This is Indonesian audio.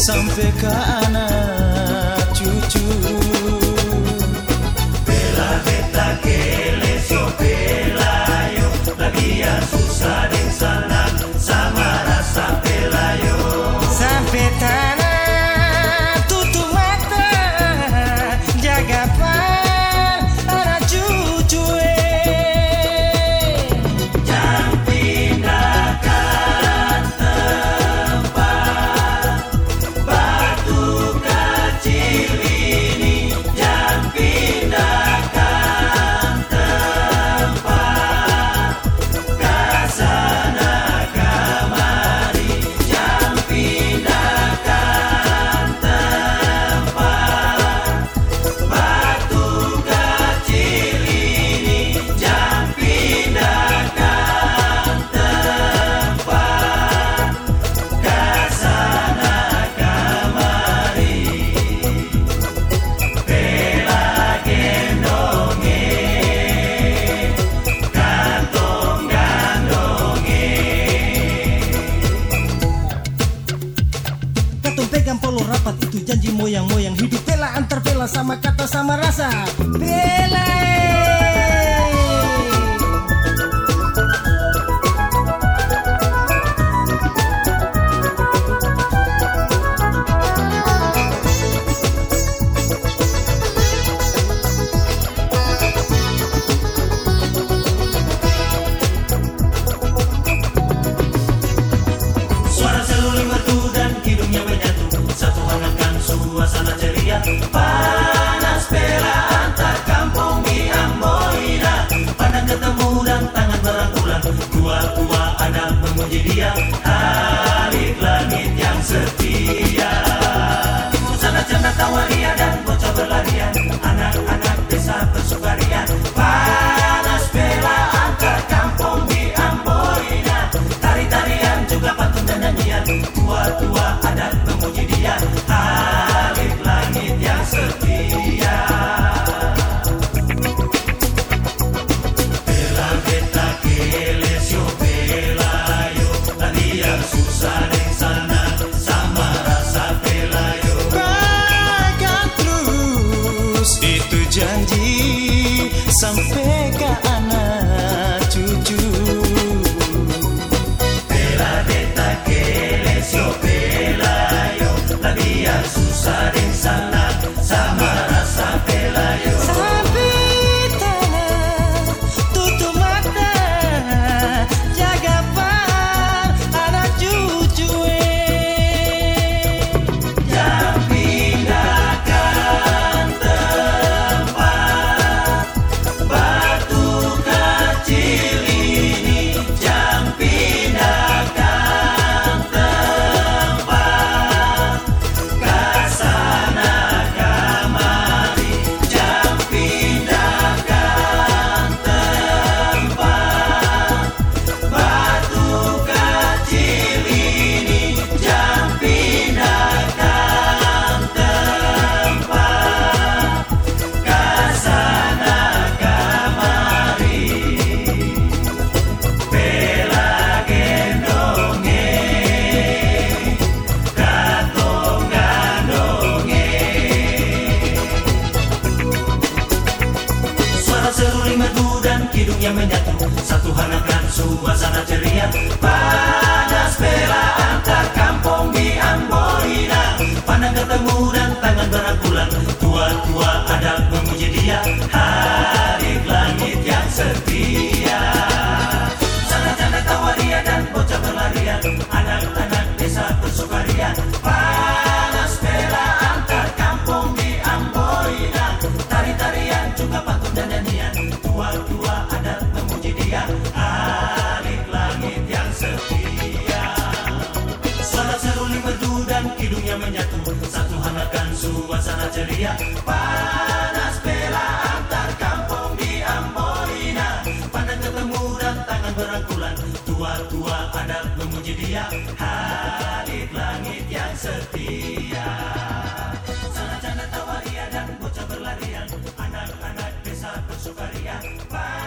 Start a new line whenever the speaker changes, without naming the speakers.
sampai ke anak cucu.
Bela beta kelesio pelayo, labia susah dan senang sama rasa pelayo.
Sampai tanah tutup mata, jaga pan anak cucu.
Jangan pindahkan tempat batu kecil ini, jangan pindahkan tempat kasana kamari, jangan pindahkan tempat batu kecil ini, jangan pindahkan tempat kasana kamari. Bela gendonge, kantong gandonge.
Katong pegang polo rapat, itu janji moyang-moyang. Hidup bela antar bela, sama kata sama rasa. Bela
Suara seluling merdu dan hidungnya menyatu, satu hangatkan suasana ceria. Panas bela antar kampung di Amboina, pandang ketemu dan tangan berangkulan. Tua-tua anak memuji dia, hari langit yang setia. Sana canda tawaria dan bocah berlarian, anak-anak desa bersukaria. Panas bela antar kampung di Amboina, tari-tarian juga pantun dan nyanyian. Tua-tua adat memuji dia, hari langit yang setia. Bela beta kelesio pelayo, tadi yang susah dan senang sama rasa pelayo.
pegang terus itu janji sampai ke anak cucu.
Bela beta kelesio pelayo, tadi yang susah dan senang sama rasa pelayo.
Sampai tanah tutup mata, jaga pan anak cucu.
Jangan pindahkan tempat batu kecil ini, jangan pindahkan tempat kasana kamari, jangan pindahkan tempat batu kecil ini, jangan pindahkan tempat kasana kamari. Bela gendonge, kantong gandonge. Suara seruling merdu dan hidungnya menyatu, satu hangatkan suasana ceria. Panas bela antar kampung di Amboina, pandang ketemu dan tangan berangkulan. Tua-tua adat memuji dia, hari langit yang setia. Sana canda tawaria dan bocah berlarian, anak-anak desa bersukaria. Panas bela antar kampung di Amboina, tari-tarian juga pantun dan nyanyian. Tua-tua adat memuji dia, hari langit yang setia. Suara seruling merdu dan hidungnya menyatu, satu hangatkan suasana ceria. Panas bela antar kampung di Amboina, pandang ketemu dan tangan berangkulan. Tua-tua adat memuji dia, hari langit yang setia. Sana canda tawaria dan bocah berlarian, anak-anak desa bersukaria.